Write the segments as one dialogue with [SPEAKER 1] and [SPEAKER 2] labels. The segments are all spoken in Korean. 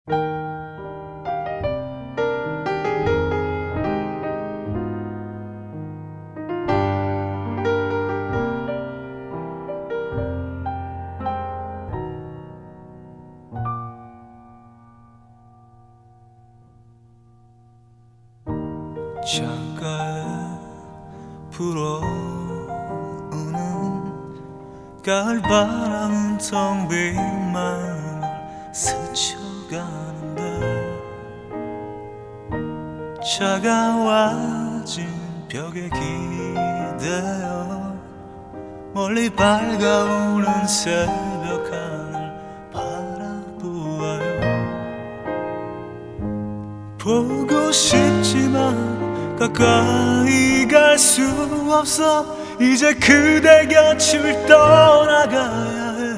[SPEAKER 1] 창가에 불어오는 가을바람은 텅 빈 마음을 스쳐가는데 차가워진 벽에 기대어 멀리 밝아오는 새벽 하늘 바라보아요. 보고 싶지만 가까이 갈 수 없어. 이제 그대 곁을 떠나가야 해.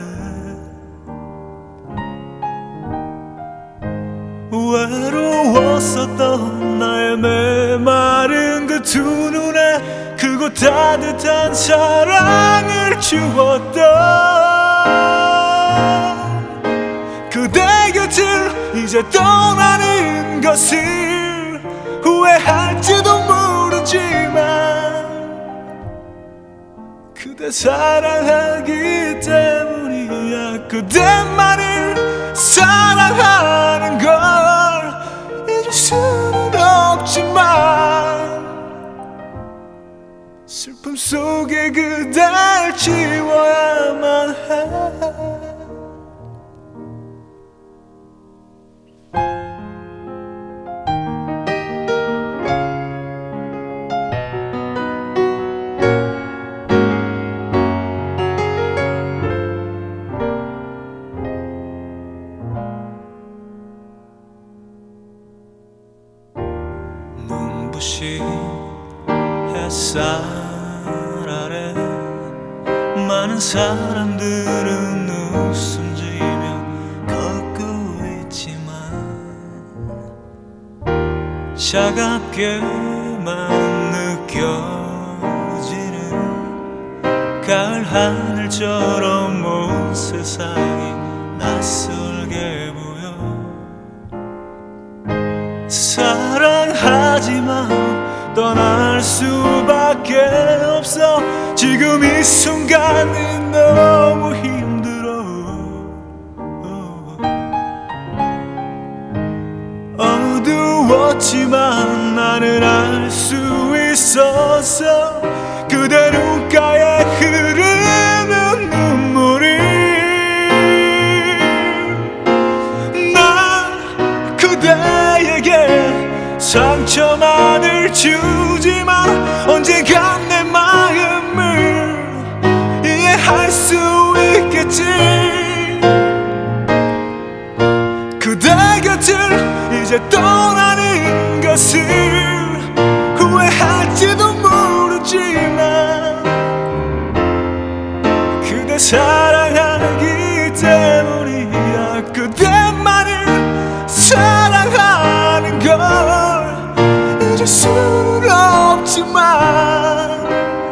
[SPEAKER 1] 외로웠었던 나의 메마른 그 두 눈에 크고 따뜻한 사랑을 주었던 그대 곁을 이제 떠나는 것을 후회할지도 모르지만 그대 사랑하기 때문이야. 그대만을 사랑하는 걸 잊을 수는 없지만 슬픔 속에 그댈 지워야만 해. 눈부신 햇살 아래 많은 사람들은 웃음 지으며 걷고 있지만 차갑게만 느껴지는 가을 하늘처럼 온 세상이 낯설게 보여. 사랑하지만 떠날 수밖에 없어. 지금 이 순간은 너무 힘들어. 어두웠지만 나는 알 수 있었어. 그대 눈가에 흐르는 눈물이. 난 그대에게 상처만을 주지만 언젠가 내 마음을 이해할 수 있겠지. 그대 곁을 이제 떠나는 것을 후회할지도 모르지만 그대 사랑하기 때문이야. 그대만을 사랑하는 걸 잊을 수는 없지만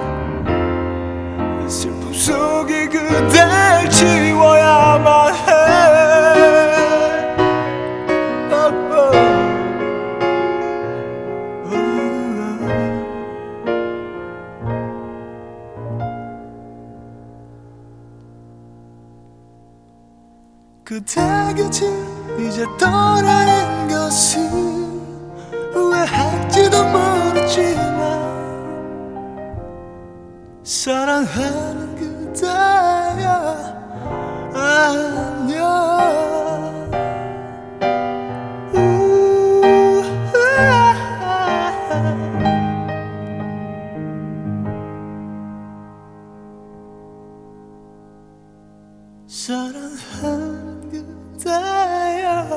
[SPEAKER 1] 슬픔 속에 그댈 지워야만 해. 그대 곁을 이제 떠나는 것을 후회할지도 모르지만 사랑하는 그대야 안녕. 사랑하는 그대야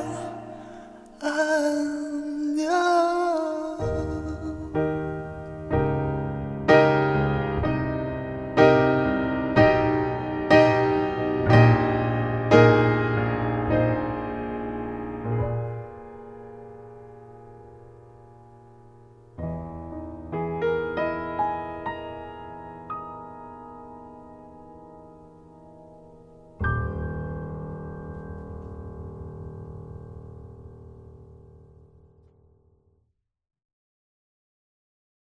[SPEAKER 1] 안녕.